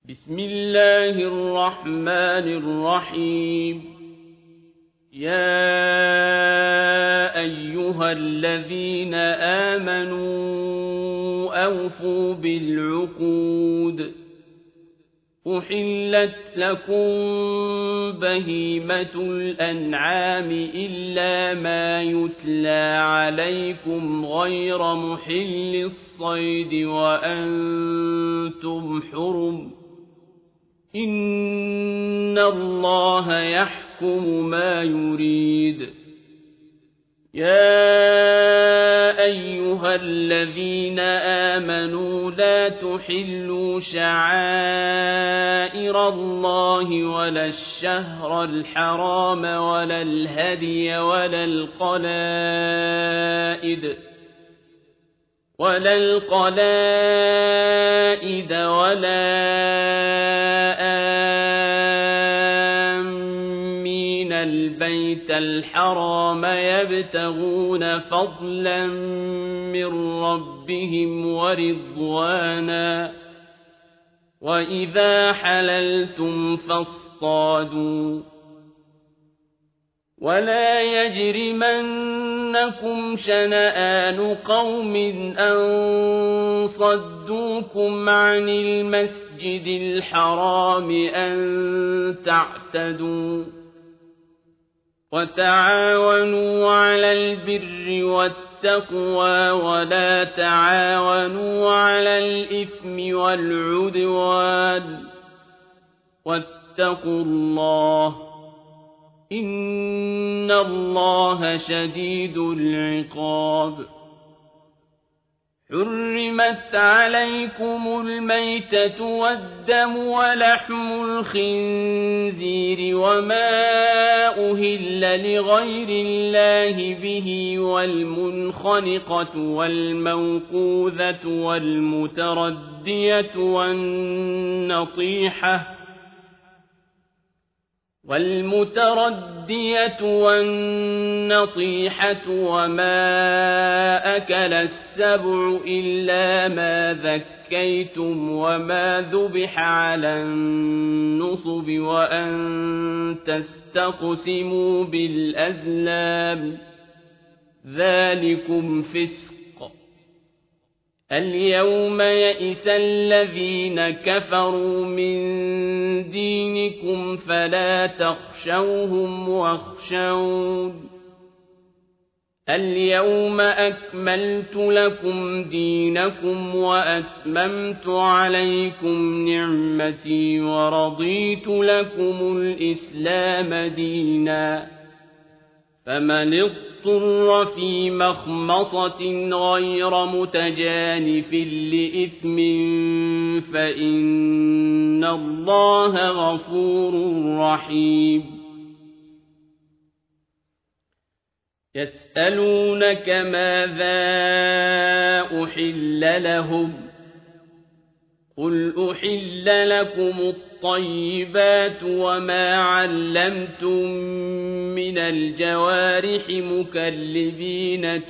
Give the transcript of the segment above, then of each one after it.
بسم الله الرحمن الرحيم يا أيها الذين آمنوا أوفوا بالعقود أحلت لكم بهيمة الأنعام إلا ما يتلى عليكم غير محل الصيد وأنتم حرم إن الله يحكم ما يريد يا أيها الذين آمنوا لا تحلوا شعائر الله ولا الشهر الحرام ولا الهدي ولا القلائد ولا آمين البيت الحرام يبتغون فضلا من ربهم ورضوانا وإذا حللتم فاصطادوا ولا يجرمنكم شنآن قوم أن صدوكم عن المسجد الحرام أن تعتدوا وتعاونوا على البر والتقوى ولا تعاونوا على الإثم والعدوان واتقوا الله إن الله شديد العقاب حرمت عليكم الميتة والدم ولحم الخنزير وما أهل لغير الله به والمنخنقة والموقوذة والمتردية والنطيحة وما أكل السبع إلا ما ذكيتم وما ذبح على النصب وأن تستقسموا بالأزلام ذلكم فسق اليوم يئس الذين كفروا من دينكم فلا تخشوهم واخشون اليوم أكملت لكم دينكم وأتممت عليكم نعمتي ورضيت لكم الإسلام دينا فمن اضطر في مخمصة غير متجانف لإثم فإن الله غفور رحيم يسألونك ماذا أحل لهم قل أحل لكم الطيبات وما علمتم من الجوارح مكلبين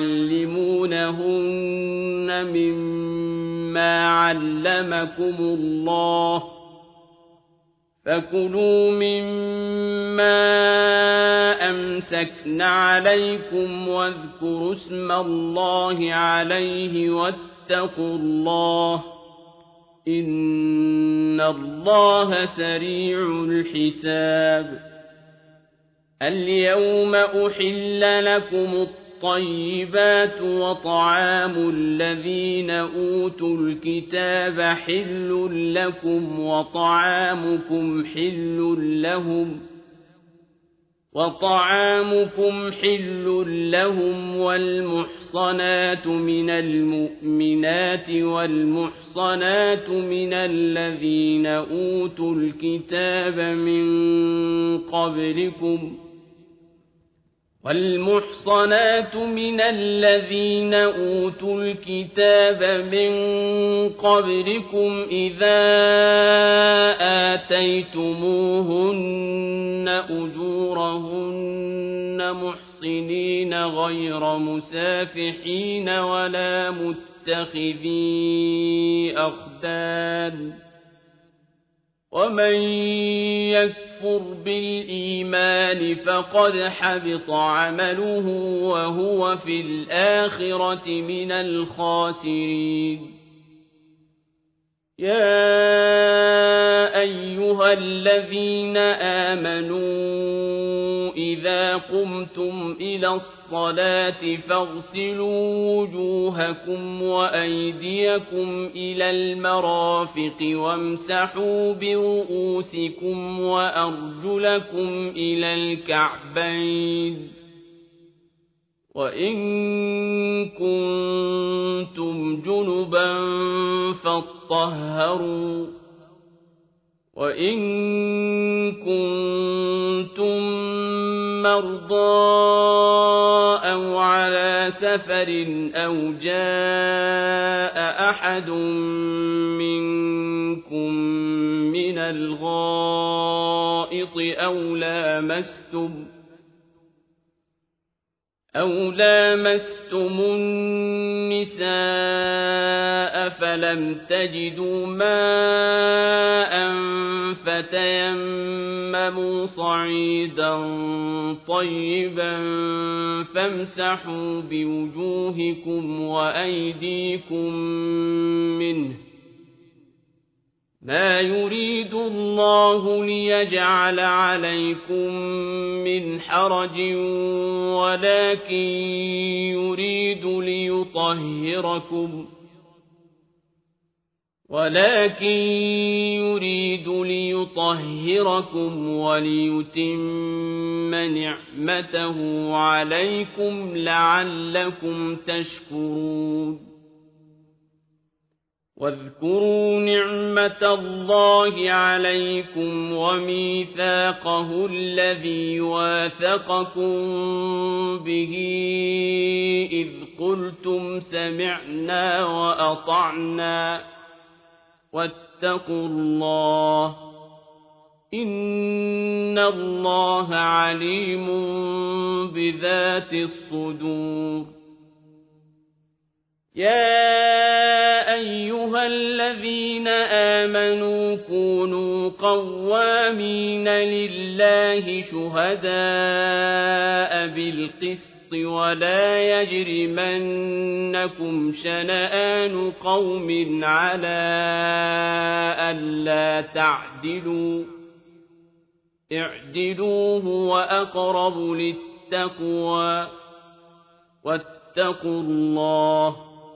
تعلمونهن مما علمكم الله فكلوا مما أمسكن عليكم واذكروا اسم الله عليه واتقوا الله إن الله سريع الحساب اليوم أحل لكم الطيبات وطعام الذين أوتوا الكتاب حل لكم وطعامكم حل لهم والمحصنات من المؤمنات والمحصنات من الذين أوتوا الكتاب من قبلكم إذا آتيتموهن أجورهن محصنين غير مسافحين ولا متخذي أخدان ومن يكفر بالإيمان فقد حبط عمله وهو في الآخرة من الخاسرين يا أيها الذين آمنوا إذا قمتم إلى الصلاة فاغسلوا وجوهكم وأيديكم إلى المرافق وامسحوا برؤوسكم وأرجلكم إلى الكعبين وإن كنتم جنبا فاطهروا وإن كنتم مرضى أو على سفر أو جاء أحد منكم من الغائط أو لامستم النساء فلم تجدوا ماء فتيمموا صعيدا طيبا فامسحوا بوجوهكم وأيديكم منه ما يريد الله ليجعل عليكم من حرج ولكن يريد ليطهركم وليتم نعمته عليكم لعلكم تشكرون واذكروا نعمة الله عليكم وميثاقه الذي واثقكم به إذ قلتم سمعنا وأطعنا واتقوا الله إن الله عليم بذات الصدور يا أيها الذين آمنوا كونوا قوامين لله شهداء بالقسط ولا يجرمنكم شنآن قوم على ألا تعدلوا اعدلوا هو أقرب للتقوى واتقوا الله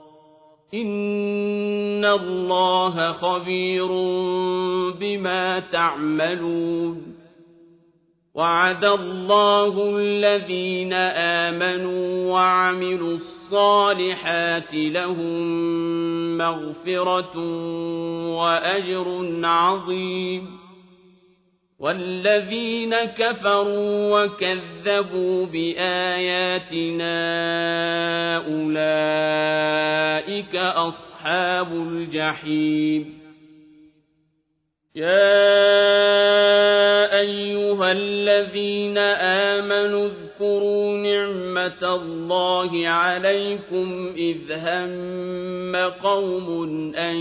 إن الله خبير بما تعملون وعد الله الذين آمنوا وعملوا الصالحات لهم مغفرة وأجر عظيم والذين كفروا وكذبوا بآياتنا أولئك أصحاب الجحيم يا أيها الذين آمنوا اذكروا نعمة الله عليكم إذ هم قوم أن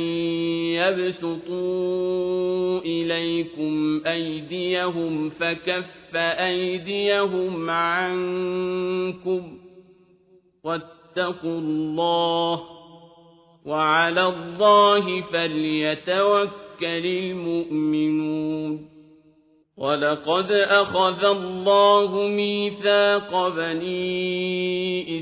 يبسطوا إليكم أيديهم فكف أيديهم عنكم واتقوا الله وعلى الله فليتوكل المؤمنون ولقد أخذ الله ميثاق بني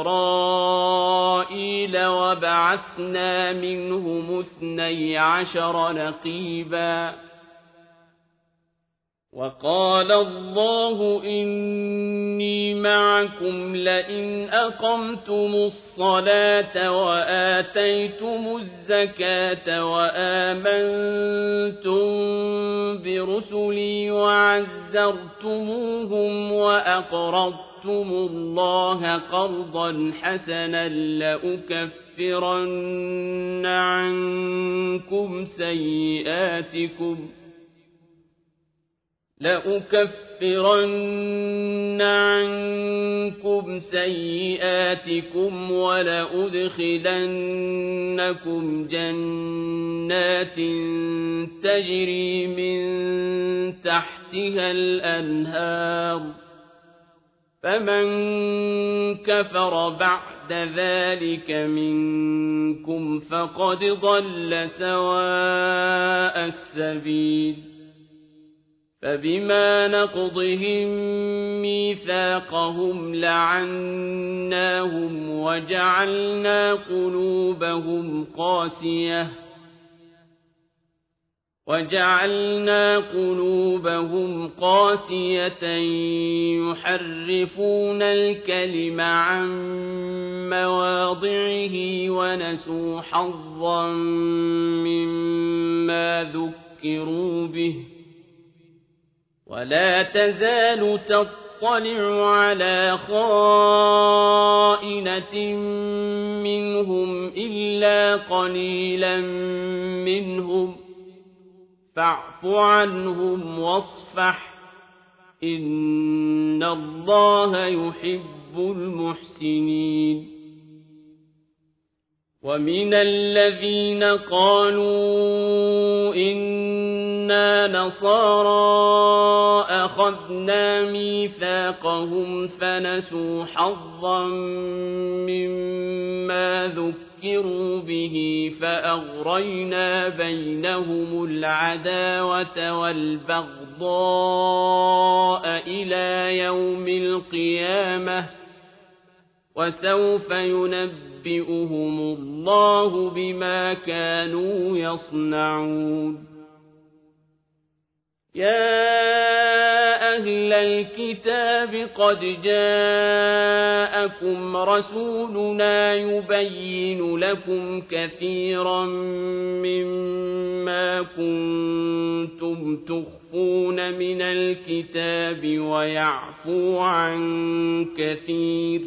إسرائيل وبعثنا منهم 12 نقيبا وقال الله إني معكم لئن أقمتم الصلاة وآتيتم الزكاة وآمنتم برسلي وعزرتموهم وأقرضتم الله قرضا حسنا لأكفرن عنكم سيئاتكم لأكفرن عنكم سيئاتكم ولأدخلنكم جنات تجري من تحتها الأنهار فمن كفر بعد ذلك منكم فقد ضل سواء السبيل فبما نقضهم ميثاقهم لعناهم وجعلنا قلوبهم قاسية يحرفون الكلم عن مواضعه ونسوا حظا مما ذكروا به ولا تزال تطلع على خائنة منهم إلا قليلا منهم فاعف عنهم واصفح إن الله يحب المحسنين ومن الذين قالوا إنا نصارى أخذنا ميثاقهم فنسوا حظا مما ذكروا به فأغرينا بينهم العداوة والبغضاء إلى يوم القيامة وسوف ينبئهم الله بما كانوا يصنعون يا أهل الكتاب قد جاءكم رسولنا يبين لكم كثيرا مما كنتم تخفون من الكتاب ويعفو عن كثير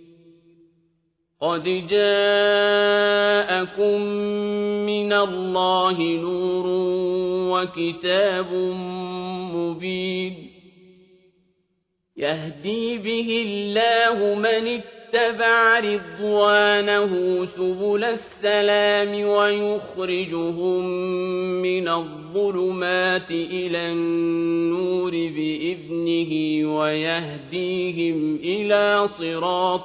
قد جاءكم من الله نور وكتاب مبين يهدي به الله من اتبع رضوانه سبل السلام ويخرجهم من الظلمات إلى النور بإذنه ويهديهم إلى صراط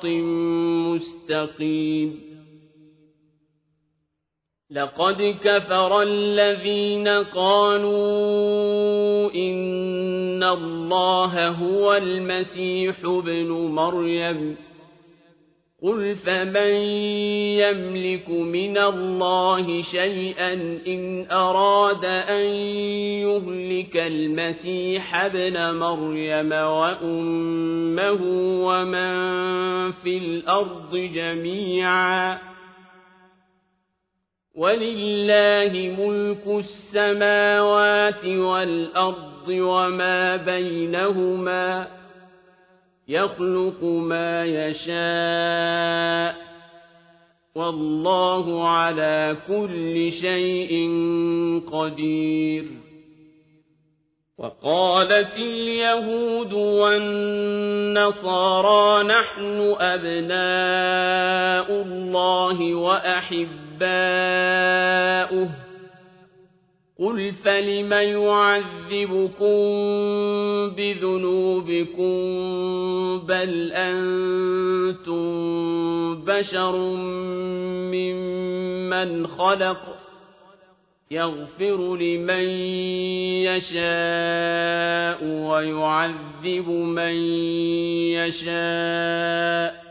مستقيم لقد كفر الذين قالوا إن الله هو المسيح ابن مريم قل فمن يملك من الله شيئا إن أراد أن يهلك المسيح ابن مريم وأمه ومن في الأرض جميعا ولله ملك السماوات والأرض وما بينهما يخلق ما يشاء والله على كل شيء قدير وقالت اليهود والنصارى نحن أبناء الله وأحباؤه قل فلم يعذبكم بذنوبكم بل أنتم بشر ممن خلق يغفر لمن يشاء ويعذب من يشاء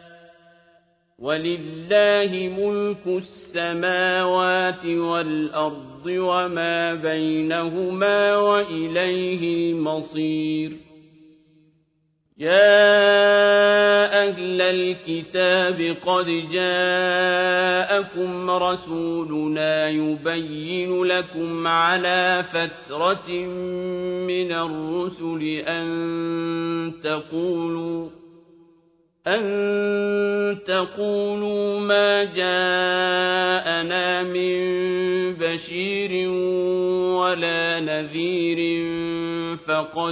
ولله ملك السماوات والأرض وما بينهما وإليه المصير يا أهل الكتاب قد جاءكم رسولنا يبين لكم على فترة من الرسل أن تقولوا ما جاءنا من بشير ولا نذير فقد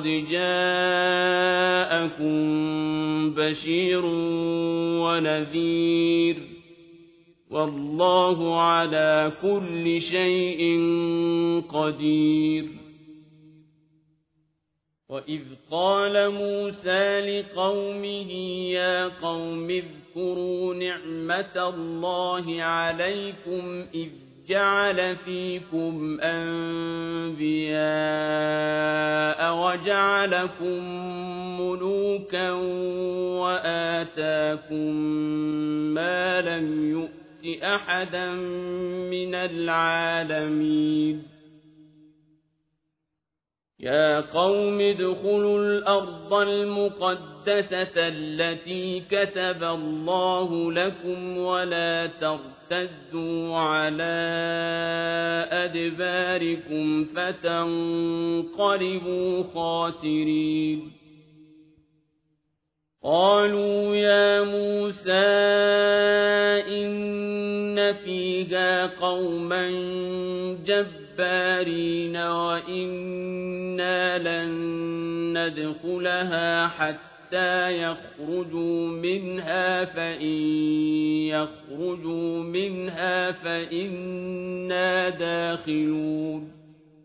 جاءكم بشير ونذير والله على كل شيء قدير. وإذ قال موسى لقومه يا قوم اذكروا نعمة الله عليكم إذ جعل فيكم أنبياء وجعلكم ملوكا وآتاكم ما لم يؤت أحدا من العالمين. يا قوم ادخلوا الأرض المقدسة التي كتب الله لكم ولا ترتدوا على أدباركم فتنقلبوا خاسرين. قالوا يا موسى إن فيها قوما جبارين وإنا لن ندخلها حتى يخرجوا منها فإن يخرجوا منها فإنا داخلون.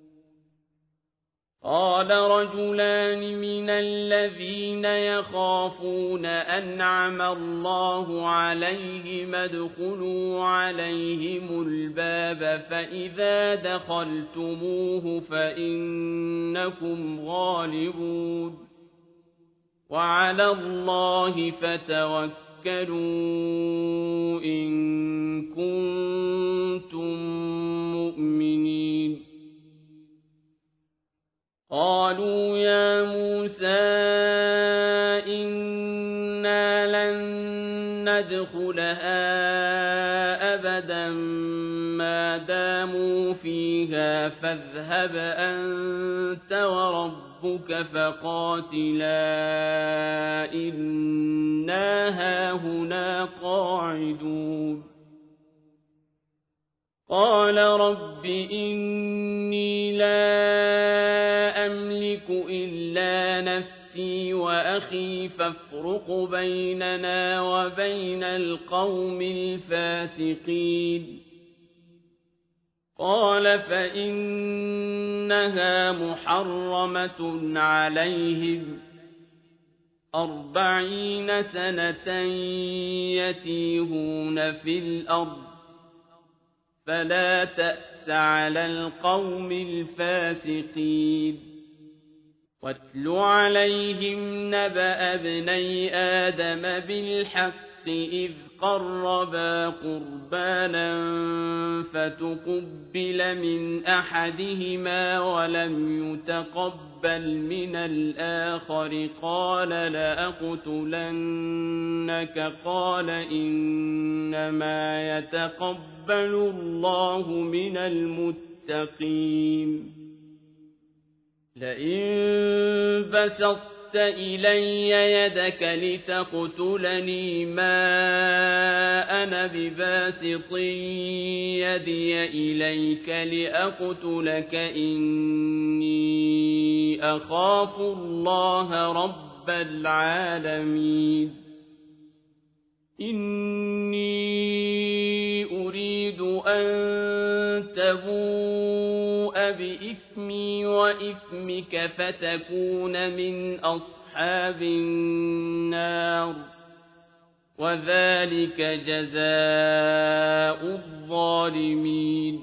قال رجلان من الذين يخافون أنعم الله عليهم ادخلوا عليهم الباب فإذا دخلتموه فإنكم غالبون وعلى الله فتوكلوا إن كنتم مؤمنين. قالوا يا موسى إنا لن ندخلها أبدا ما داموا فيها فاذهب أنت وربك فقاتلا إنا هاهنا قاعدون. قال رب إني لا أملك إلا نفسي وأخي فافرق بيننا وبين القوم الفاسقين. قال فإنها محرمة عليهم 40 سنة يتيهون في الأرض فلا تأس على القوم الفاسقين. واتل عليهم نبأ ابني آدم بالحق إذ قربا قربانا فتقبل من أحدهما ولم يتقبل من الآخر قال لأقتلنك قال إنما يتقبل الله من المتقين. لئن بسطت إلي يدك لتقتلني ما أنا بباسط يدي إليك لأقتلك إني أخاف الله رب العالمين. إني أريد أن تبوء بإثمي وإثمك فتكون من أصحاب النار وذلك جزاء الظالمين.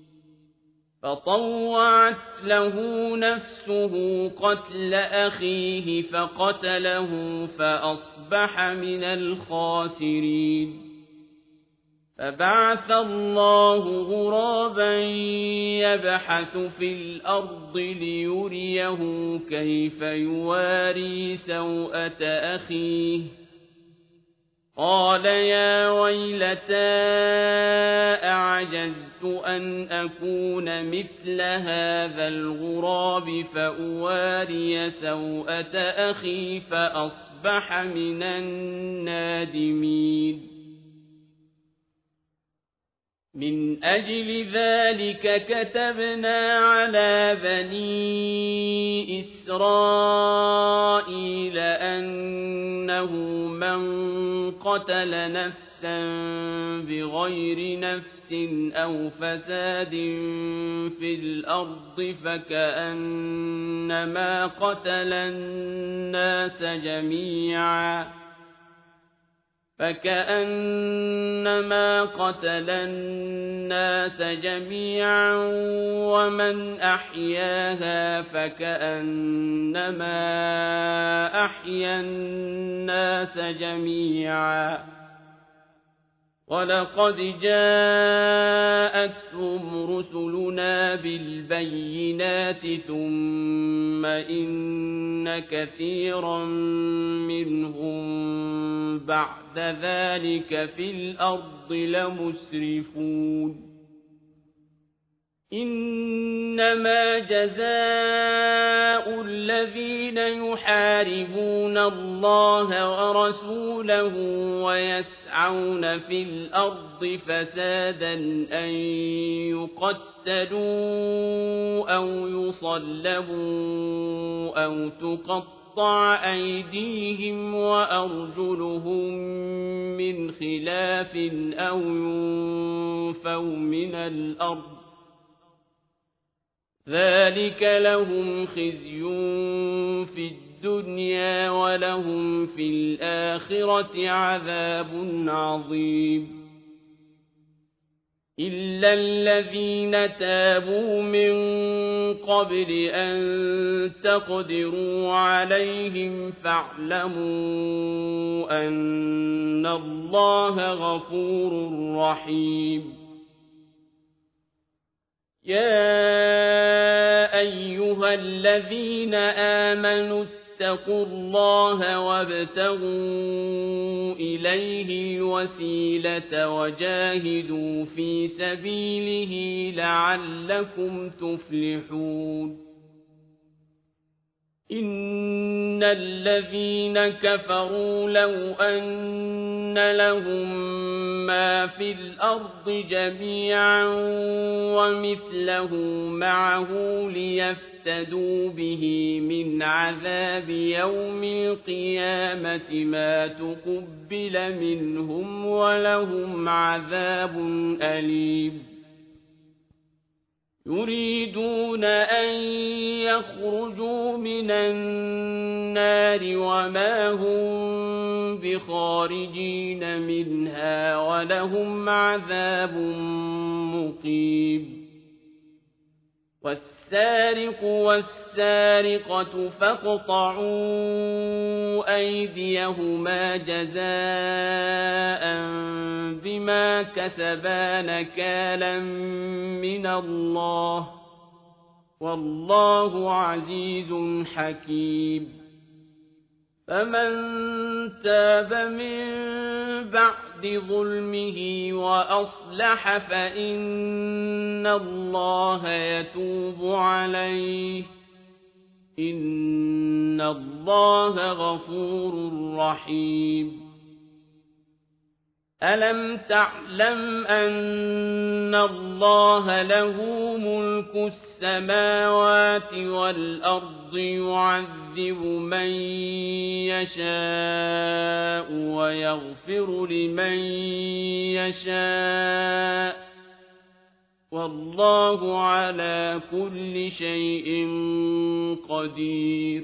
فطوعت له نفسه قتل أخيه فقتله فأصبح من الخاسرين. فبعث الله غرابا يبحث في الأرض ليريه كيف يواري سوءة أخيه قال يا ويلتى أعجزت أن أكون مثل هذا الغراب فأواري سوءة أخي فأصبح من النادمين من أجل ذلك كتبنا على بني إسرائيل أنه من قتل نفسا بغير نفس أو فساد في الأرض فكأنما قتل الناس جميعا ومن أحياها فكأنما أحيا الناس جميعا ولقد جاءتهم رسلنا بالبينات ثم إن كثيرا منهم بعد ذلك في الأرض لمسرفون إنما جزاء الذين يحاربون الله ورسوله ويسعون في الأرض فسادا أن يقتلوا أو يصلبوا أو تقطع أيديهم وأرجلهم من خلاف أو ينفوا من الأرض ذلك لهم خزي في الدنيا ولهم في الآخرة عذاب عظيم إلا الذين تابوا من قبل أن تقدروا عليهم فاعلموا أن الله غفور رحيم يا أيها الذين آمنوا اتقوا الله وابتغوا إليه الوسيلة وجاهدوا في سبيله لعلكم تفلحون إن الذين كفروا لو أن لهم ما في الأرض جميعا ومثله معه ليفتدوا به من عذاب يوم القيامة ما تقبل منهم ولهم عذاب أليم يريدون أن يخرجوا من النار وما هم بخارجين منها ولهم عذاب مقيم والسارق والسارقة فاقطعوا أيديهما جزاء بما كسبا نكالا من الله والله عزيز حكيم فمن تاب من بعد ظلمه وأصلح فإن الله يتوب عليه إن الله غفور رحيم ألم تعلم أن الله له ملك السماوات والأرض يعذب من يشاء ويغفر لمن يشاء والله على كل شيء قدير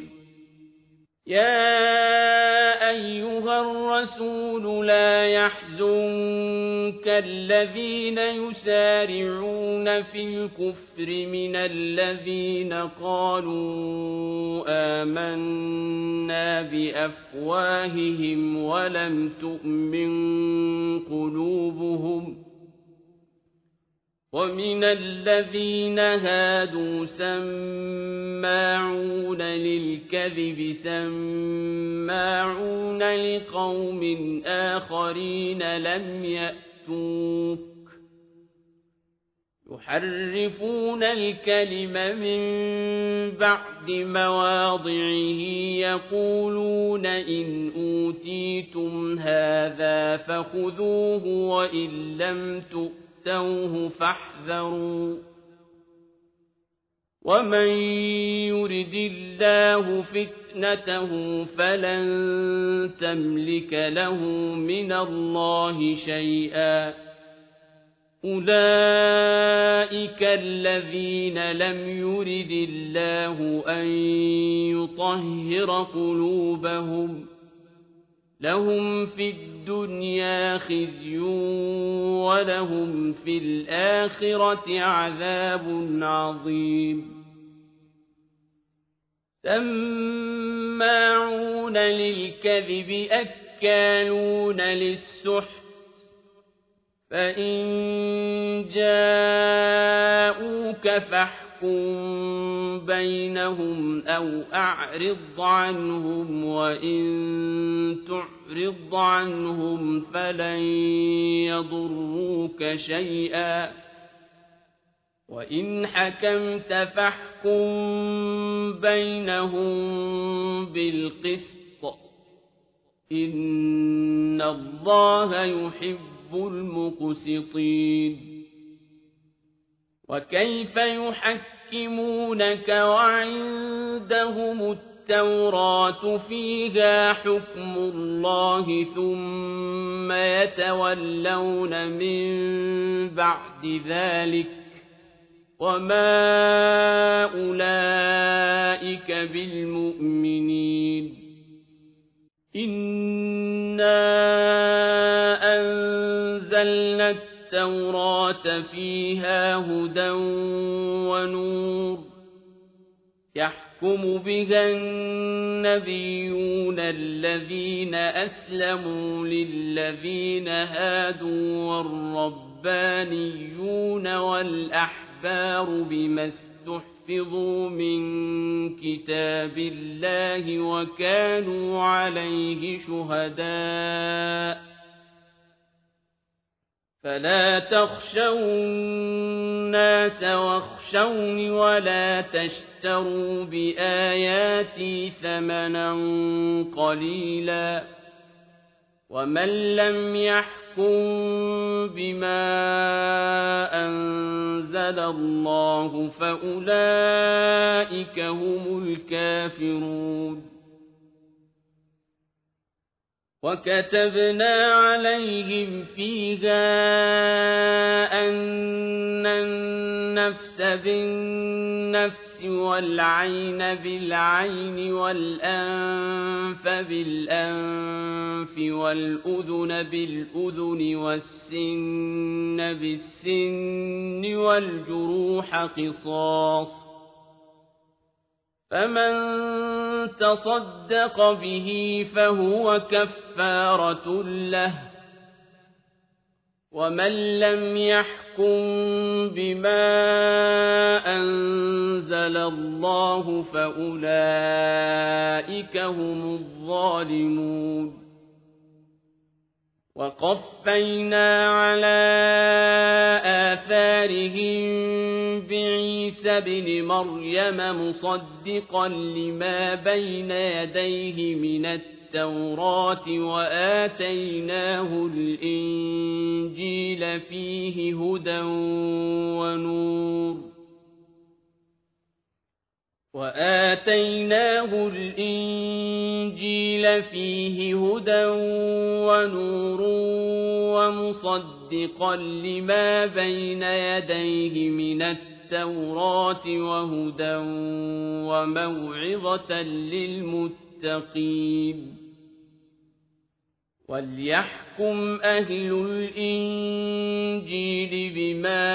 يا أيها الرسول لا يحزنك الذين يسارعون في الكفر من الذين قالوا آمنا بأفواههم ولم تؤمن قلوبهم ومن الذين هادوا سماعون للكذب سماعون لقوم آخرين لم يأتوك يحرفون الكلم من بعد مواضعه يقولون إن أوتيتم هذا فخذوه وإن لم تؤتوه فاحذروا ومن يرد الله فتنته فلن تملك له من الله شيئا أولئك الذين لم يرد الله أن يطهر قلوبهم لهم في الدنيا خزي ولهم في الآخرة عذاب عظيم سماعون للكذب أكالون للسحت فإن جاءوك فاحكم بينهم أو أعرض عنهم وإن تعرض عنهم فلن يضروك شيئا وإن حكمت فاحكم بينهم بالقسط إن الله يحب المقسطين وكيف يحكمونك وعندهم التوراة فيها حكم الله ثم يتولون من بعد ذلك وما أولئك بالمؤمنين إنا أنزلنا التوراة فيها هدى ونور يحكم بها النبيون الذين أسلموا للذين هادوا والربانيون والأحبار بما استحفظوا من كتاب الله وكانوا عليه شهداء فلا تخشوا الناس واخشوني ولا تشتروا بآياتي ثمنا قليلا ومن لم يحكم بما أنزل الله فأولئك هم الكافرون وكتبنا عليهم فيها أن النفس بالنفس والعين بالعين والأنف بالأنف والأذن بالأذن والسن بالسن والجروح قصاص فمن تصدق به فهو كفارة له ومن لم يحكم بما أنزل الله فأولئك هم الظالمون وقفينا على آثارهم بعيسى ابن مريم مصدقا لما بين يديه من التوراة وآتيناه الإنجيل فيه هدى ونور ومصدقا لما بين يديه من التوراة وهدى وموعظة للمتقين وليحكم أهل الإنجيل بما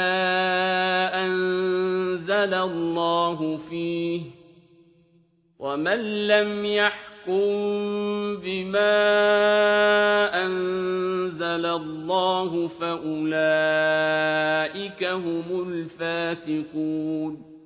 أنزل الله فيه ومن لم يحكم يحكم بما أنزل الله فأولئك هم الفاسقون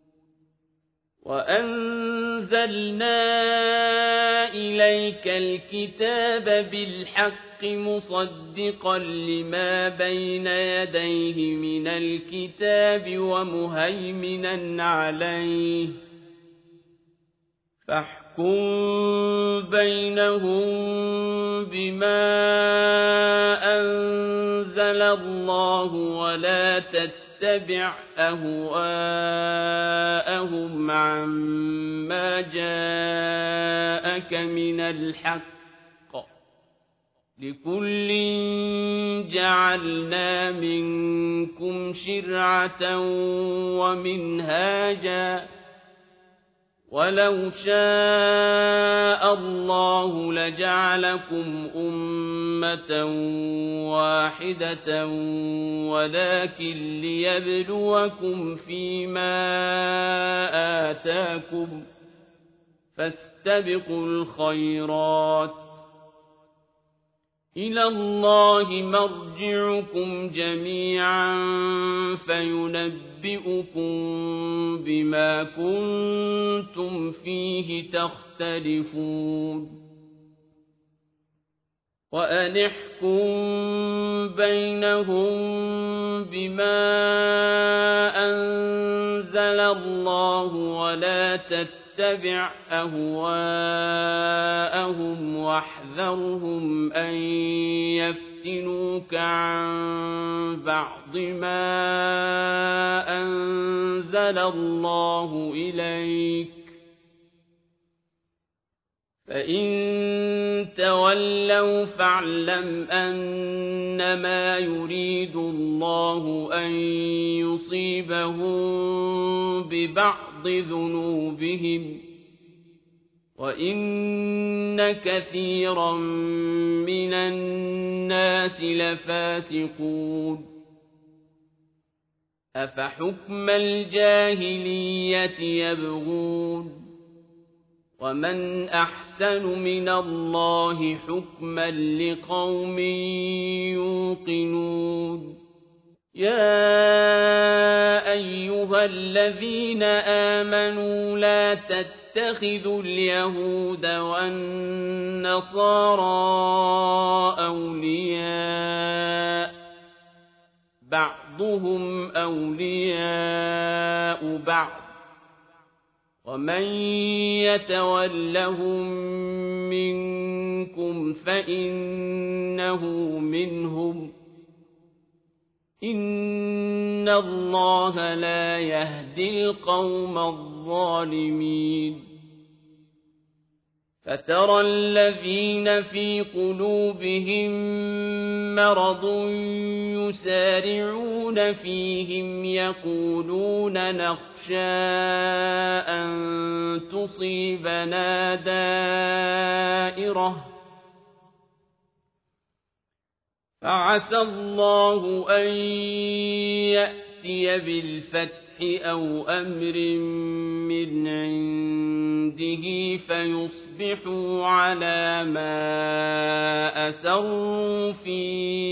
وأنزلنا إليك الكتاب بالحق مصدقا لما بين يديه من الكتاب ومهيمنا عليه فاحكم بينهم بما أنزل الله ولا تتبع أهواءهم عما جاءك من الحق لكل جعلنا منكم شرعة ومنهاجا ولو شاء الله لجعلكم أمة واحدة ولكن ليبلوكم فيما آتاكم فاستبقوا الخيرات إلى الله مرجعكم جميعا فينبئكم بما كنتم فيه تختلفون وأن احكم بينهم بما أنزل الله ولا تتبع أهواءهم واحذرهم أن يفتنوك عن بعض ما أنزل الله إليك فإن تولوا فاعلم أنما يريد الله أن يصيبهم ببعض ذنوبهم وإن كثيرا من الناس لفاسقون أفحكم الجاهلية يبغون ومن أحسن من الله حكما لقوم يوقنون يا أيها الذين آمنوا لا تتخذوا اليهود والنصارى أولياء بعضهم أولياء بعض ومن يتولهم منكم فإنه منهم إن الله لا يهدي القوم الظالمين فترى الذين في قلوبهم مرض يسارعون فيهم يقولون نخشى أن تصيبنا دائرة فعسى الله أن يأتي بالفتح أو أمر من عنده فيصبحوا على ما أسروا في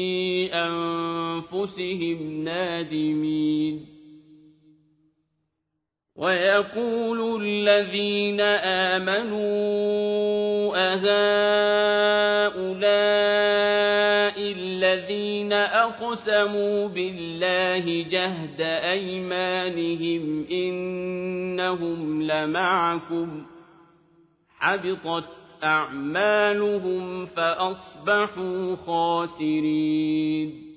أنفسهم نادمين ويقول الذين آمنوا أهؤلاء الذين أقسموا بالله جهد أيمانهم إنهم لمعكم حبطت أعمالهم فأصبحوا خاسرين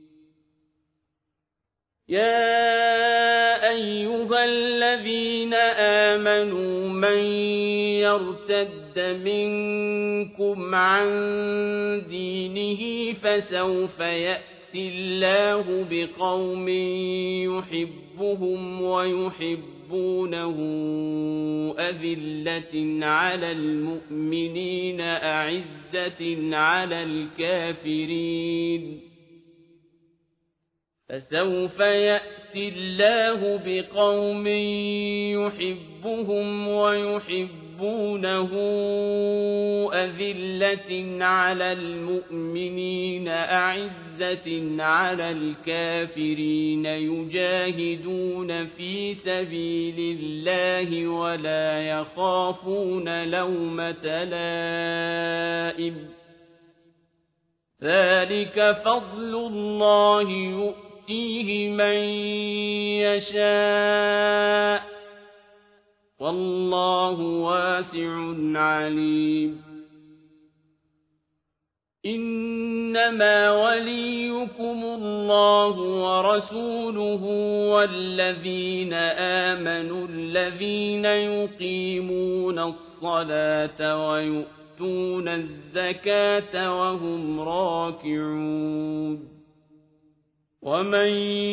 يا أيها الذين آمنوا من يرتد منكم عن دينه فسوف يأتي الله بقوم يحبهم ويحبونه أذلة على المؤمنين أعزة على الكافرين فسوف يأتي يأتي الله بقوم يحبهم ويحبونه أذلة على المؤمنين أعزة على الكافرين يجاهدون في سبيل الله ولا يخافون لومة لائم ذلك فضل الله يؤتيه من يشاء والله واسع عليم إنما وليكم الله ورسوله والذين آمنوا الذين يقيمون الصلاة ويؤتون الزكاة وهم راكعون ومن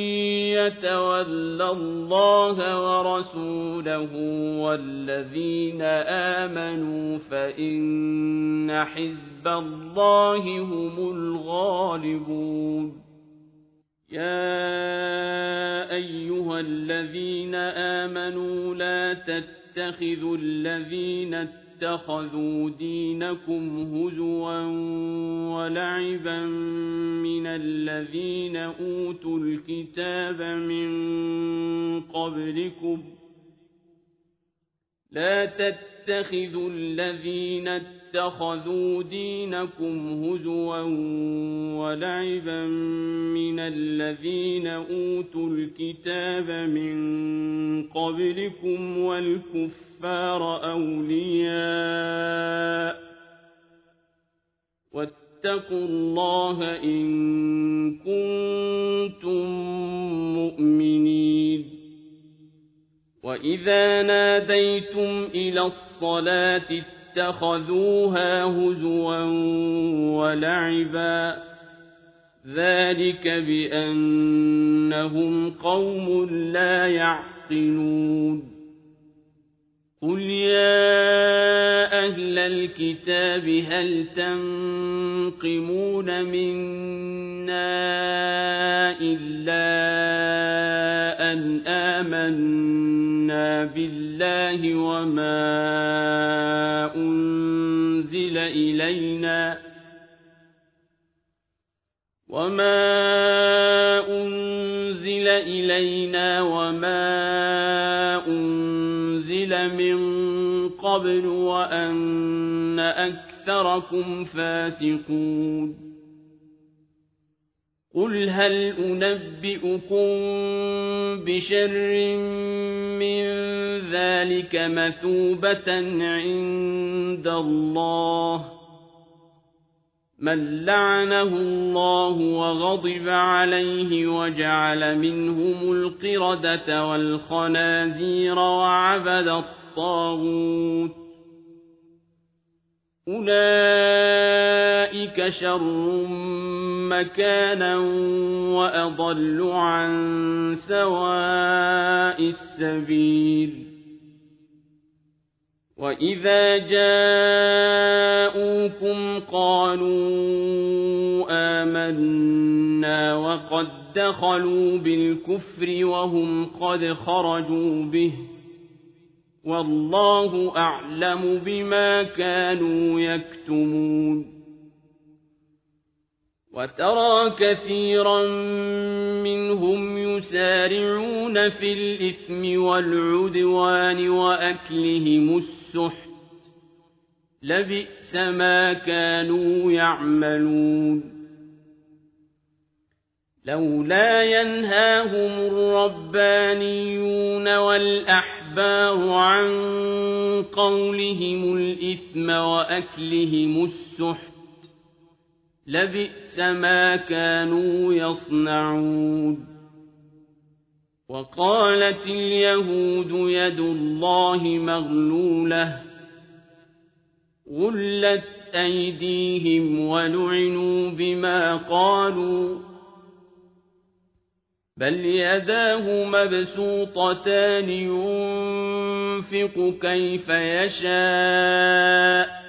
يتول الله ورسوله والذين آمنوا فإن حزب الله هم الغالبون يا أيها الذين آمنوا لا تتخذوا الذين اتخذوا دينكم هزوا ولعبا من الذين أوتوا الكتاب من قبلكم لا تتخذوا الذين اتخذوا دينكم هزوا ولعبا من الذين أوتوا الكتاب من قبلكم والكفار أولياء واتقوا الله إن كنتم مؤمنين وإذا ناديتم إلى الصلاة اتخذوها هزوا ولعبا ذلك بأنهم قوم لا يعقلون قل يا أهل الكتاب هل تنقمون منا إلا أن آمنا بالله وما أنزل إلينا وما أنزل من قبل وأن أكثركم فاسقون قل هل أنبئكم بشر من ذلك مثوبة عند الله من لعنه الله وغضب عليه وجعل منهم القردة والخنازير وعبد الطاغوت أولئك شر مكانا وأضل عن سواء السبيل وإذا جاءوكم قالوا آمنا وقد دخلوا بالكفر وهم قد خرجوا به والله أعلم بما كانوا يكتمون وترى كثيرا منهم يسارعون في الإثم والعدوان وأكلهم السحت لبئس ما كانوا يعملون لولا ينهاهم الربانيون والأحبار عن قولهم الإثم وأكلهم السحت لبئس ما كانوا يصنعون وقالت اليهود يد الله مغلولة غلت أيديهم ولعنوا بما قالوا بل يداه مبسوطتان ينفق كيف يشاء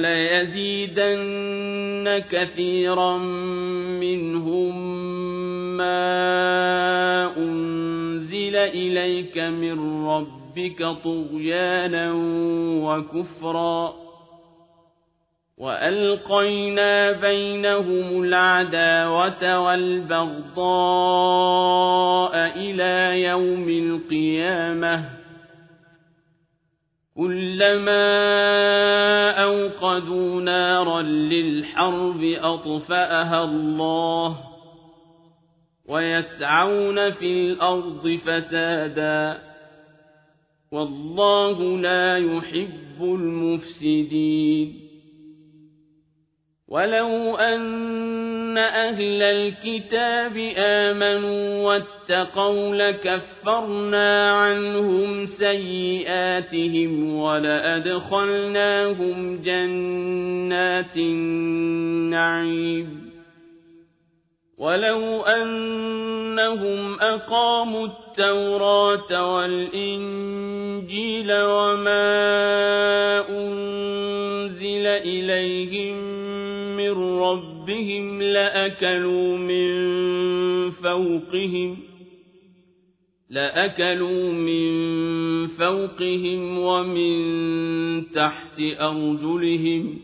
وليزيدن كثيرا منهم ما أنزل إليك من ربك طغيانا وكفرا وألقينا بينهم العداوة والبغضاء إلى يوم القيامة كلما أوقدوا نارا للحرب أطفأها الله ويسعون في الأرض فسادا والله لا يحب المفسدين ولو أن أهل الكتاب آمنوا واتقوا لكفرنا عنهم سيئاتهم ولأدخلناهم جنات النعيم ولو أنهم أقاموا التوراة والإنجيل وما أنزل إليهم من ربهم لأكلوا من فوقهم ومن تحت أرجلهم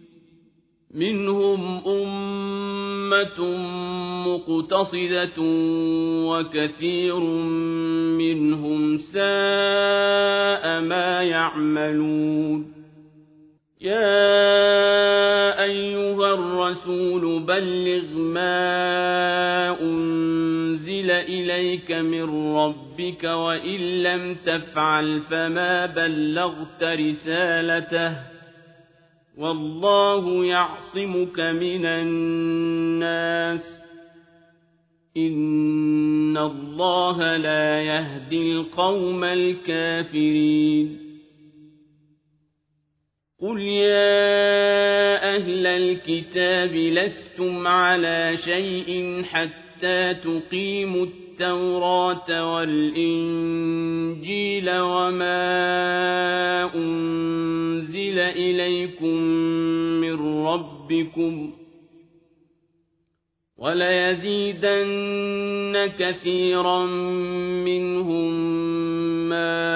منهم أمة مقتصدة وكثير منهم ساء ما يعملون يا أيها الرسول بلغ ما أنزل إليك من ربك وإن لم تفعل فما بلغت رسالته والله يعصمك من الناس إن الله لا يهدي القوم الكافرين قل يا أهل الكتاب لستم على شيء حتى تقيموا التوراة والإنجيل وما أنزل إليكم من ربكم وليزيدن كثيرا منهم ما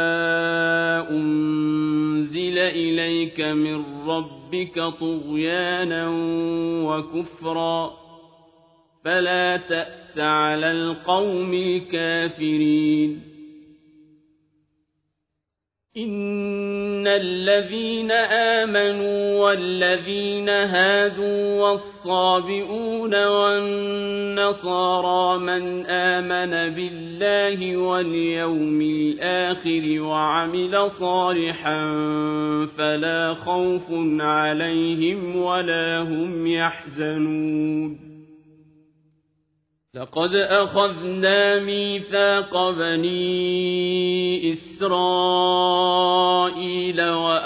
أنزل إليك من ربك طغيانا وكفرا فلا تأس على القوم الكافرين إن الذين آمنوا والذين هادوا والصابئون والنصارى من آمن بالله واليوم الآخر وعمل صالحا فلا خوف عليهم ولا هم يحزنون لقد أخذنا ميثاق بني إسرائيل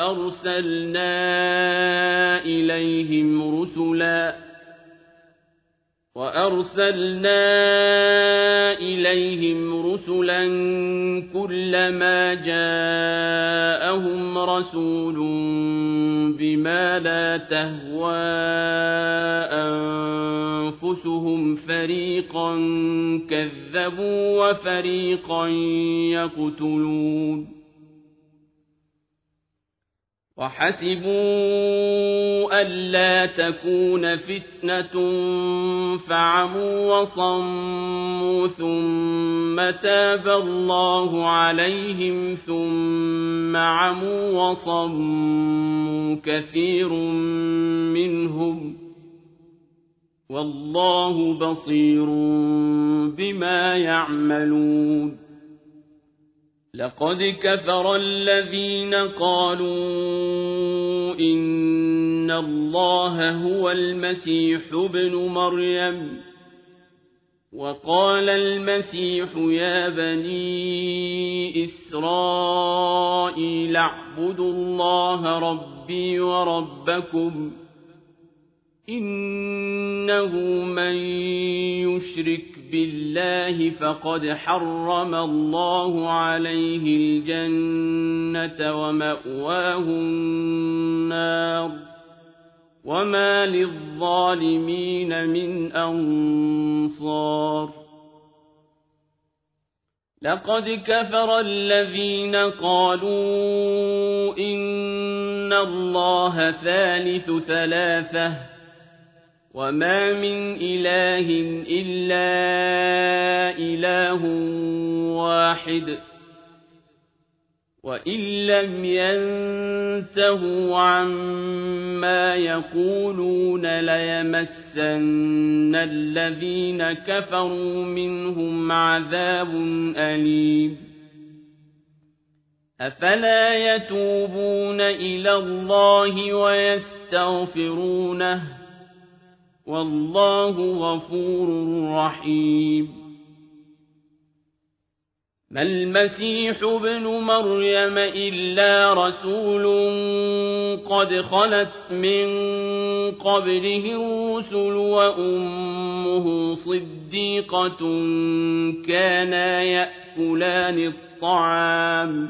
وأرسلنا إليهم رسلا كلما جاءهم رسول بما لا تهوى أنفسهم فريقا كذبوا وفريقا يقتلون وحسبوا ألا تكون فتنة فعموا وصموا ثم تاب الله عليهم ثم عموا وصموا كثير منهم والله بصير بما يعملون لقد كفر الذين قالوا إن الله هو المسيح ابن مريم وقال المسيح يا بني إسرائيل اعبدوا الله ربي وربكم إنه من يشرك بالله فقد حرم الله عليه الجنة ومأواه النار وما للظالمين من أنصار لقد كفر الذين قالوا إن الله ثالث ثلاثة وما من إله إلا إله واحد وإن لم ينتهوا عما يقولون ليمسن الذين كفروا منهم عذاب أليم أفلا يتوبون إلى الله ويستغفرونه والله غفور رحيم ما المسيح ابن مريم إلا رسول قد خلت من قبله الرسل وأمه صديقة كانا يأكلان الطعام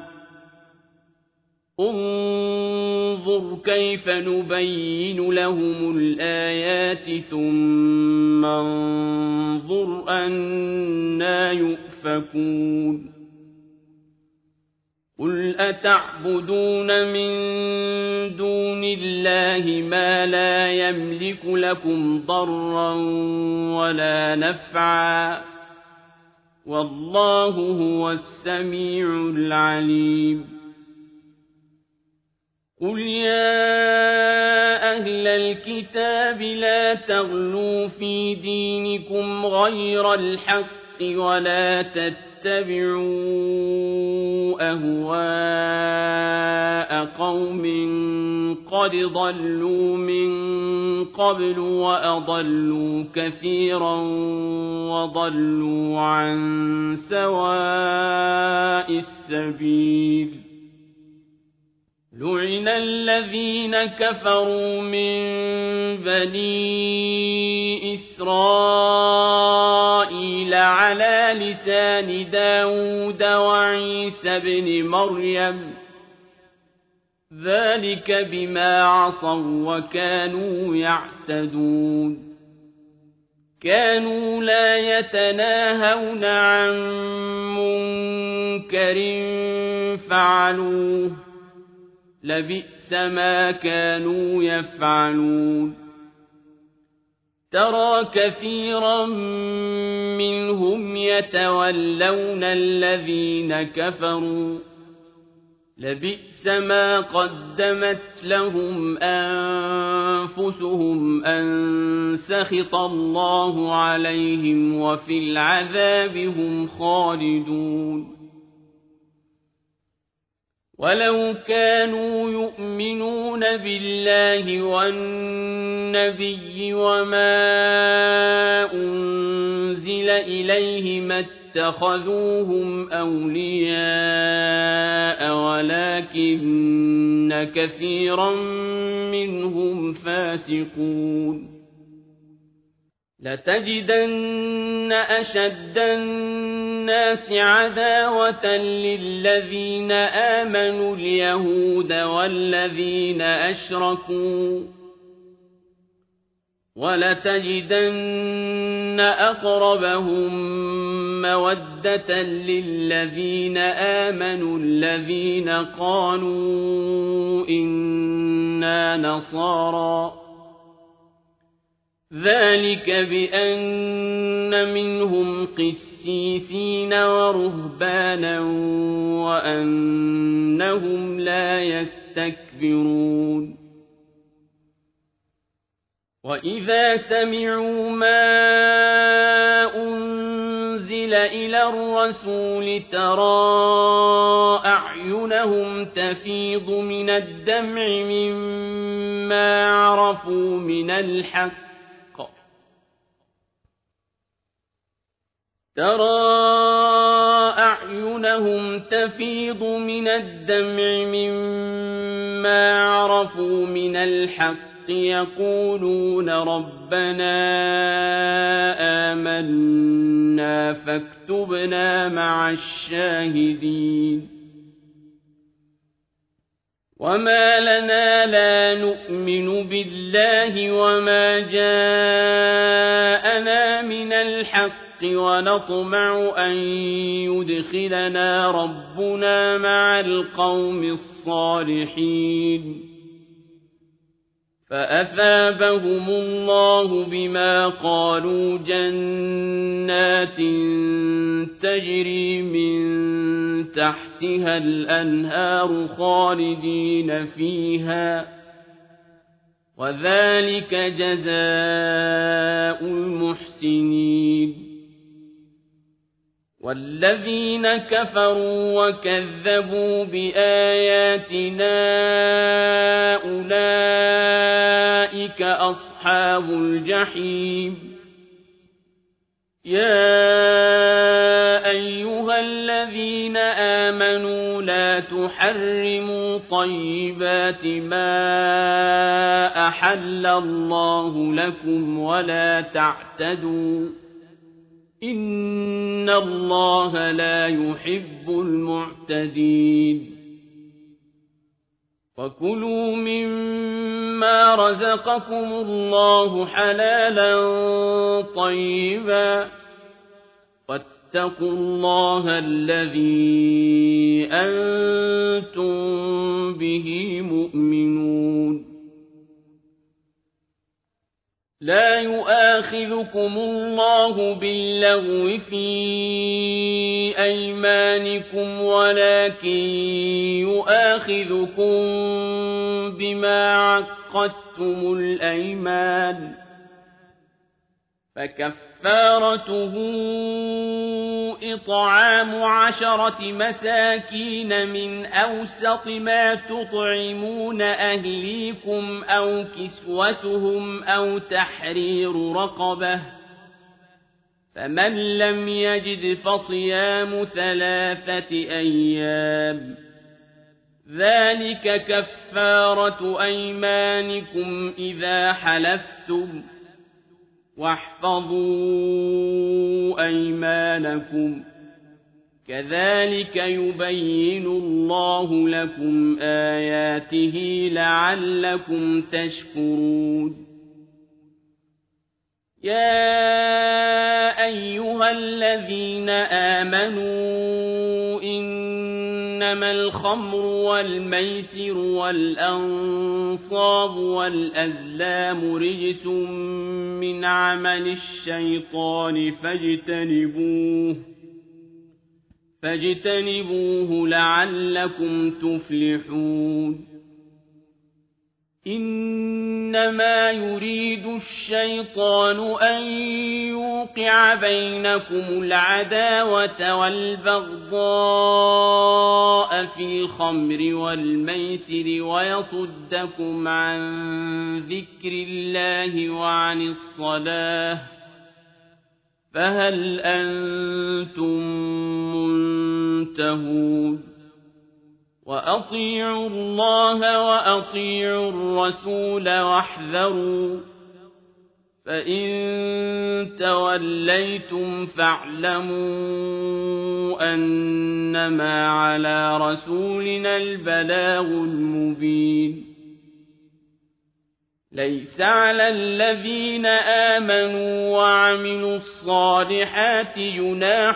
انظر كيف نبين لهم الآيات ثم انظر أنى يؤفكون قل أتعبدون من دون الله ما لا يملك لكم ضرا ولا نفعا والله هو السميع العليم قل يا أهل الكتاب لا تغلوا في دينكم غير الحق ولا تتبعوا أهواء قوم قد ضلوا من قبل وأضلوا كثيرا وضلوا عن سواء السبيل لعن الذين كفروا من بني إسرائيل على لسان داود وعيسى بن مريم ذلك بما عصوا وكانوا يعتدون كانوا لا يتناهون عن منكر فعلوه لبئس ما كانوا يفعلون ترى كثيرا منهم يتولون الذين كفروا لبئس ما قدمت لهم أنفسهم أن سخط الله عليهم وفي العذاب هم خالدون ولو كانوا يؤمنون بالله والنبي وما أنزل إليه ما اتخذوهم أولياء ولكن كثيرا منهم فاسقون لتجدن أشد الناس عداوة للذين آمنوا اليهود والذين أشركوا ولتجدن أقربهم مودة للذين آمنوا الذين قالوا إنا نصارى ذلك بأن منهم قسيسين ورهبانا وأنهم لا يستكبرون وإذا سمعوا ما أنزل إلى الرسول ترى أعينهم تفيض من الدمع مما عرفوا من الحق يقولون ربنا آمنا فاكتبنا مع الشاهدين وما لنا لا نؤمن بالله وما جاءنا من الحق ونطمع أن يدخلنا ربنا مع القوم الصالحين فأثابهم الله بما قالوا جنات تجري من تحتها الأنهار خالدين فيها وذلك جزاء المحسنين والذين كفروا وكذبوا بآياتنا أولئك أصحاب الجحيم يا أيها الذين آمنوا لا تحرموا طيبات ما أحل الله لكم ولا تعتدوا إن الله لا يحب المعتدين وكلوا مما رزقكم الله حلالا طيبا واتقوا الله الذي أنتم به مؤمنون لا يؤاخذكم الله باللغو في أيمانكم ولكن يؤاخذكم بما عقدتم الأيمان فكفارته إطعام 10 مساكين من أوسط ما تطعمون أهليكم أو كسوتهم أو تحرير رقبة فمن لم يجد فصيام 3 أيام ذلك كفارة أيمانكم إذا حلفتم واحفظوا أيمانكم كذلك يبين الله لكم آياته لعلكم تشكرون يا أيها الذين آمنوا إنما الخمر والميسر والأنصاب والأزلام رجس من عمل الشيطان فاجتنبوه لعلكم تفلحون إنما يريد الشيطان أن يوقع بينكم العداوة والبغضاء في الخمر والميسر ويصدكم عن ذكر الله وعن الصلاة فهل أنتم منتهون وأطيعوا الله وأطيعوا الرسول واحذروا فإن توليتم فاعلموا أنما على رسولنا البلاغ المبين ليس على الذين آمنوا وعملوا الصالحات جناح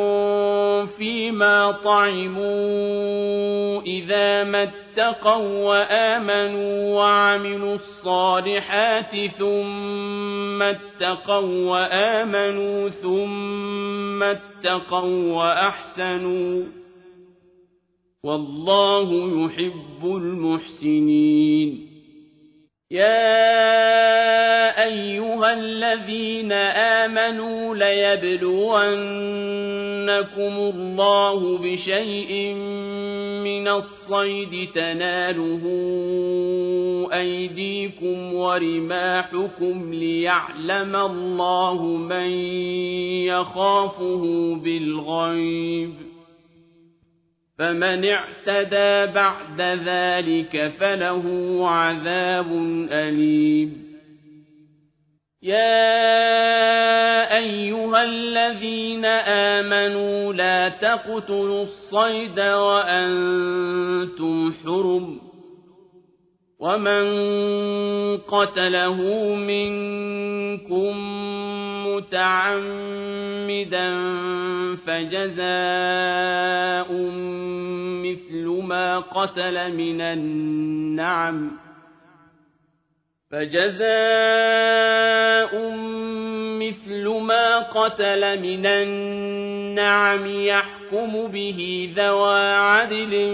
فيما طعموا إذا ما اتقوا وآمنوا وعملوا الصالحات ثم اتقوا وآمنوا ثم اتقوا وأحسنوا والله يحب المحسنين يا أيها الذين آمنوا ليبلونكم الله بشيء من الصيد تناله أيديكم ورماحكم ليعلم الله من يخافه بالغيب فمن اعتدى بعد ذلك فله عذاب أليم يا أيها الذين آمنوا لا تقتلوا الصيد وأنتم حرم ومن قتله منكم متعمدا فجزاء مثل ما قتل من النعم يحكم به ذوى عدل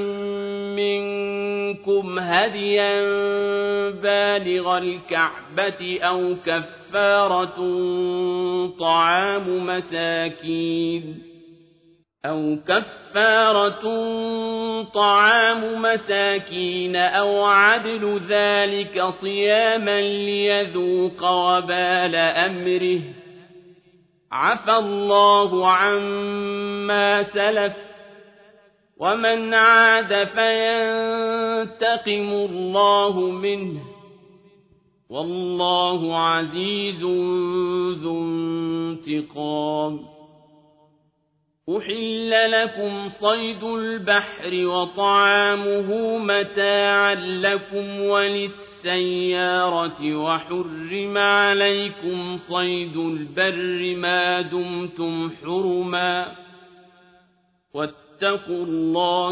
منكم هديا بالغ الكعبة أو كفارة طعام مساكين أو عدل ذلك صياما ليذوق وبال أمره عفى الله عما سلف ومن عاد فينتقم الله منه والله عزيز ذو انتقام أحل لكم صيد البحر وطعامه متاعا لكم وللسيارة وحرم عليكم صيد البر ما دمتم حرما واتقوا الله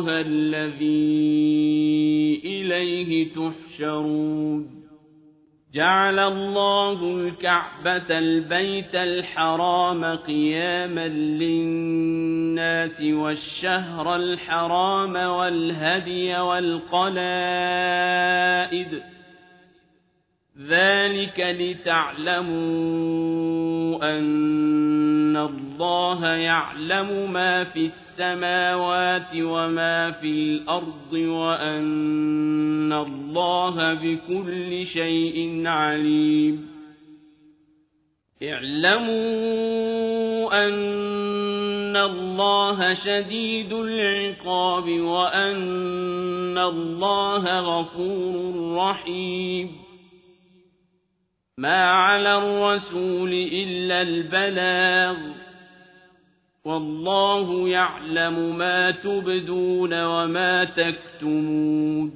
الذي إليه تحشرون جعل الله الكعبة البيت الحرام قياما للناس والشهر الحرام والهدي والقلائد ذلك لتعلموا أن الله يعلم ما في السماوات وما في الأرض وأن الله بكل شيء عليم اعلموا أن الله شديد العقاب وأن الله غفور رحيم ما على الرسول إلا البلاغ والله يعلم ما تبدون وما تكتمون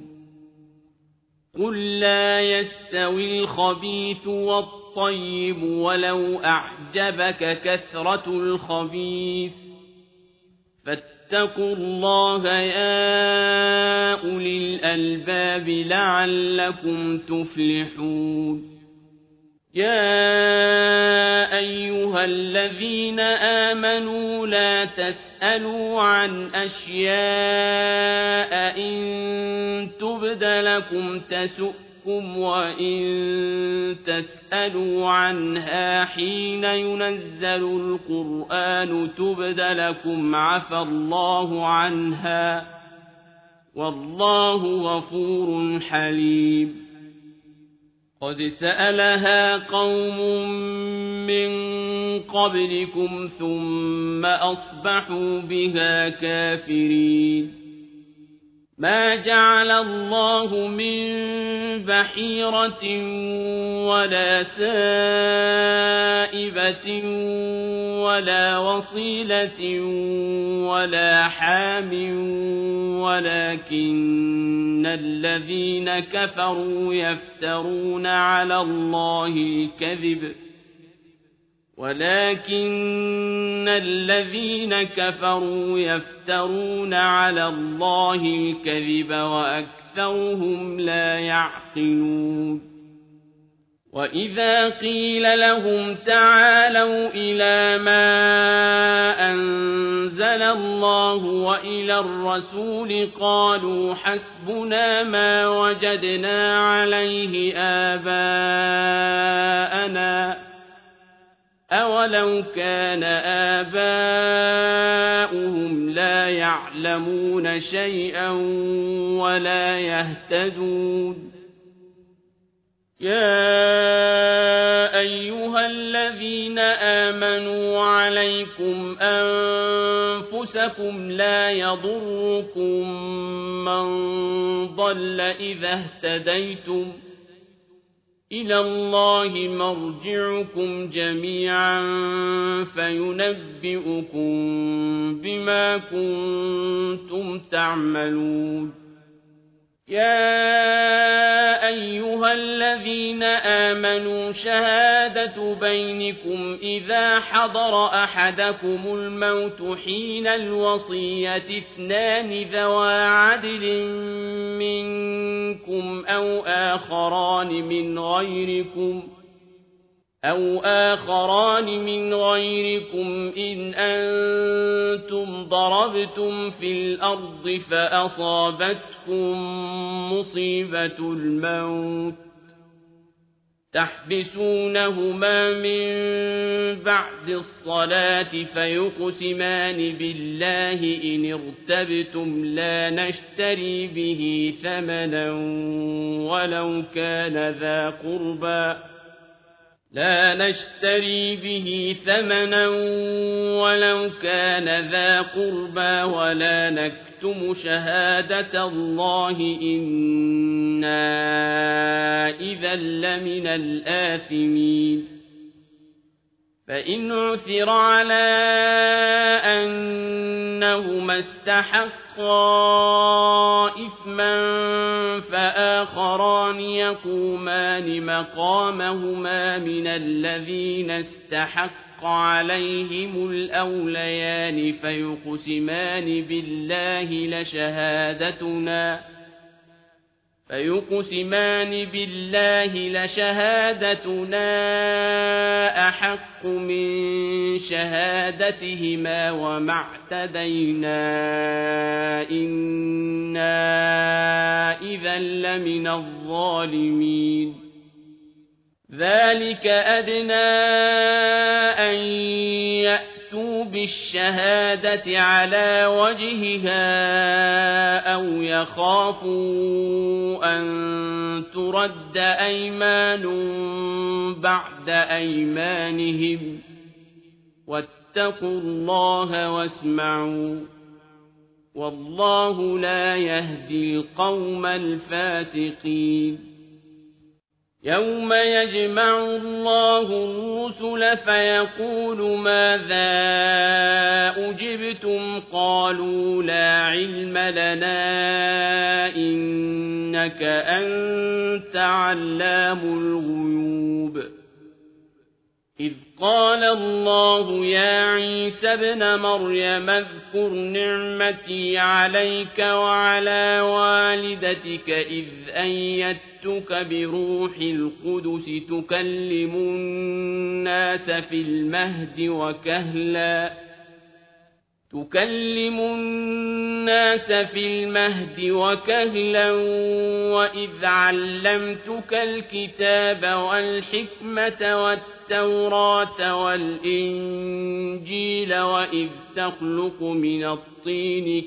قل لا يستوي الخبيث والطيب ولو أعجبك كثرة الخبيث فاتقوا الله يا أولي الألباب لعلكم تفلحون يا أيها الذين آمنوا لا تسألوا عن أشياء إن تبد لكم تسؤكم وإن تسألوا عنها حين ينزل القرآن تبد لكم عفى الله عنها والله غفور حليم قد سألها قوم من قبلكم ثم أصبحوا بها كافرين ما جعل الله من بحيرة ولا سائبة ولا وصيلة ولا حام ولكن الذين كفروا يفترون على الله الكذب وأكثرهم لا يعقلون وإذا قيل لهم تعالوا إلى ما أنزل الله وإلى الرسول قالوا حسبنا ما وجدنا عليه آباءنا أولو كان آباؤهم لا يعلمون شيئا ولا يهتدون يا أيها الذين آمنوا عليكم أنفسكم لا يضركم من ضل إذا اهتديتم إلى الله مرجعكم جميعا فينبئكم بما كنتم تعملون يا أيها الذين آمنوا شهادة شهادة بينكم إذا حضر أحدكم الموت حين الوصية اثنان ذوى عدل منكم أو آخران من غيركم إن أنتم ضربتم في الأرض فأصابتكم مصيبة الموت تحبسونهما من بعد الصلاة فيقسمان بالله إن ارتبتم لا نشتري به ثمنا ولو كان ذا قربى ولا نكتم شهادة الله إنا إذا لمن الآثمين فإن عثر على أنهما استحقا إثما فآخران يقومان مقامهما من الذين استحق عليهم الأوليان فيقسمان بالله لشهادتنا أحق من شهادتهما وما اعتدينا إنا إذا لمن الظالمين ذلك أدنى أن يأتوا بالشهادة على وجهها أو يخافوا أن ترد أيمان بعد أيمانهم واتقوا الله واسمعوا والله لا يهدي القوم الفاسقين يوم يجمع الله الرسل فيقول ماذا أجبتم قالوا لا علم لنا إنك أنت علام الغيوب إذ قال الله يا عيسى ابن مريم اذكر نعمتي عليك وعلى والدتك إذ أيدتك بروح القدس تكلم الناس في المهد وكهلا وإذ علمتك الكتاب والحكمة والتوراة والإنجيل وإذ تخلق من الطين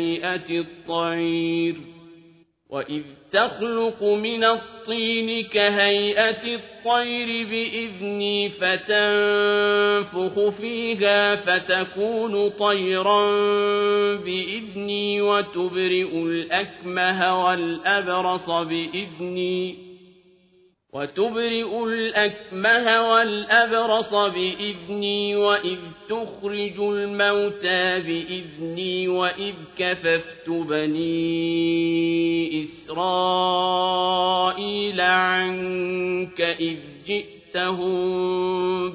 كهيئة الطير بإذني فتنفخ فيها فتكون طيرا بإذني وتبرئ الأكمه والأبرص بإذني وإذ تخرج الموتى بإذني وإذ كففت بني إسرائيل عنك إذ جئتهم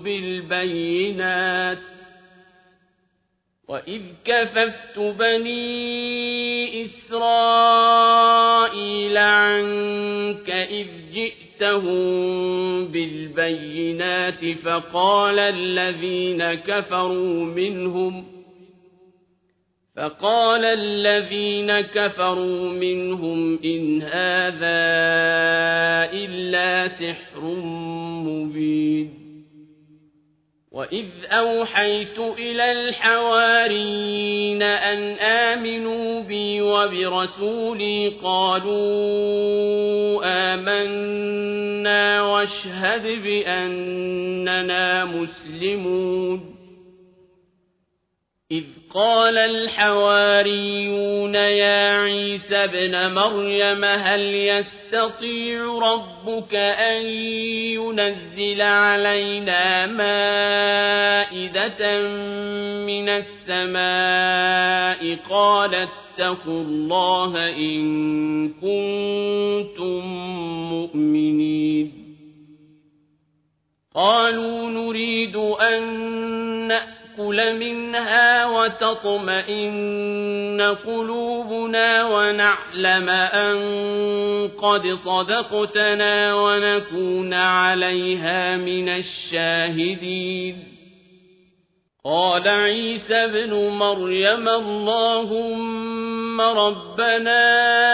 بالبينات فقال الذين كفروا منهم إن هذا إلا سحر مبين وإذ أوحيت إلى الحواريين أن آمنوا بي وبرسولي قالوا آمنا واشهد بأننا مسلمون إذ قال الحواريون يا عيسى ابن مريم هل يستطيع ربك أن ينزل علينا مائدة من السماء قال اتقوا الله إن كنتم مؤمنين قالوا منها وتطمئن قلوبنا ونعلم أن قد صدقتنا ونكون عليها من الشاهدين. قال عيسى ابن مريم اللهم ربنا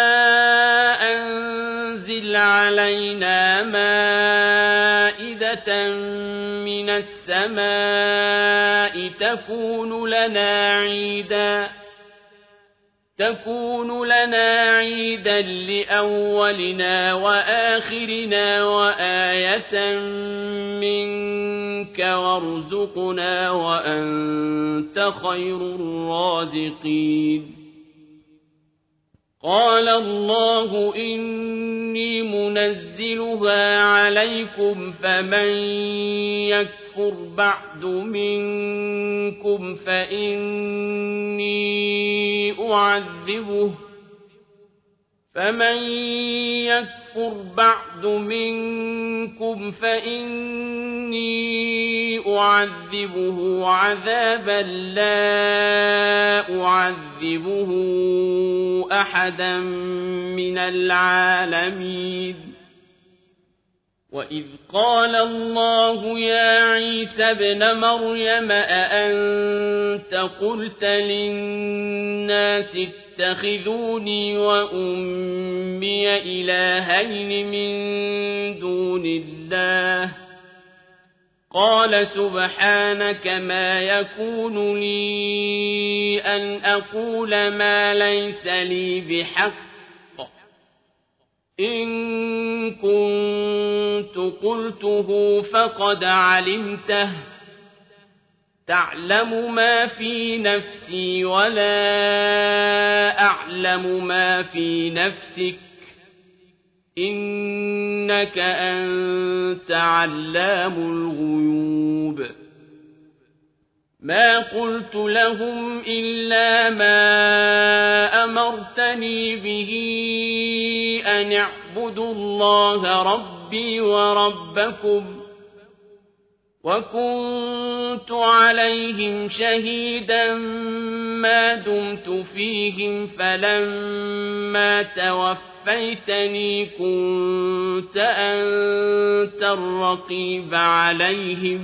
أنزل علينا مائدة من السماء تكون لنا عيدا لأولنا وآخرنا وآية منك وارزقنا وأنت خير الرازقين. قال الله إني منزلها عليكم فمن يكفر بعد منكم فإني أعذبه عذابا لا أعذبه أحدا من العالمين. وإذ قال الله يا عيسى ابن مريم أأنت قلت للناس اتخذوني وأمي إلهين من دون الله قال سبحانك ما يكون لي أن أقول ما ليس لي بحق إن كنت قلته فقد علمته تعلم ما في نفسي ولا أعلم ما في نفسك إنك أنت علام الغيوب. ما قلت لهم إلا ما أمرتني به أن اعبدوا الله ربي وربكم وكنت عليهم شهيدا ما دمت فيهم فلما توفيتني كنت أنت الرقيب عليهم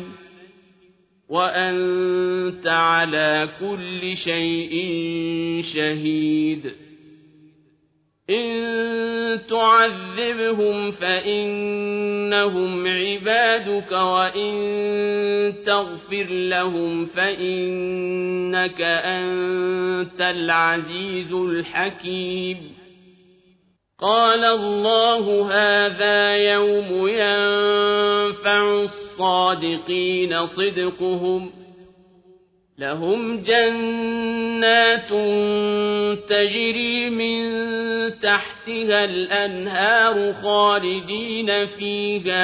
وأنت على كل شيء شهيد. إن تعذبهم فإنهم عبادك وإن تغفر لهم فإنك أنت العزيز الحكيم. قال الله هذا يوم ينفع الصادقين صدقهم لهم جنات تجري من تحتها الأنهار خالدين فيها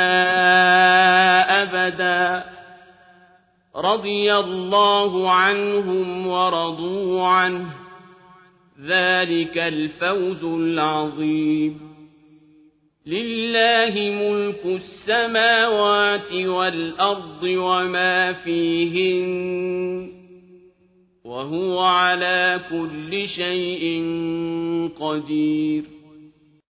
أبدا رضي الله عنهم ورضوا عنه ذلك الفوز العظيم. لله ملك السماوات والأرض وما فيهن وهو على كل شيء قدير.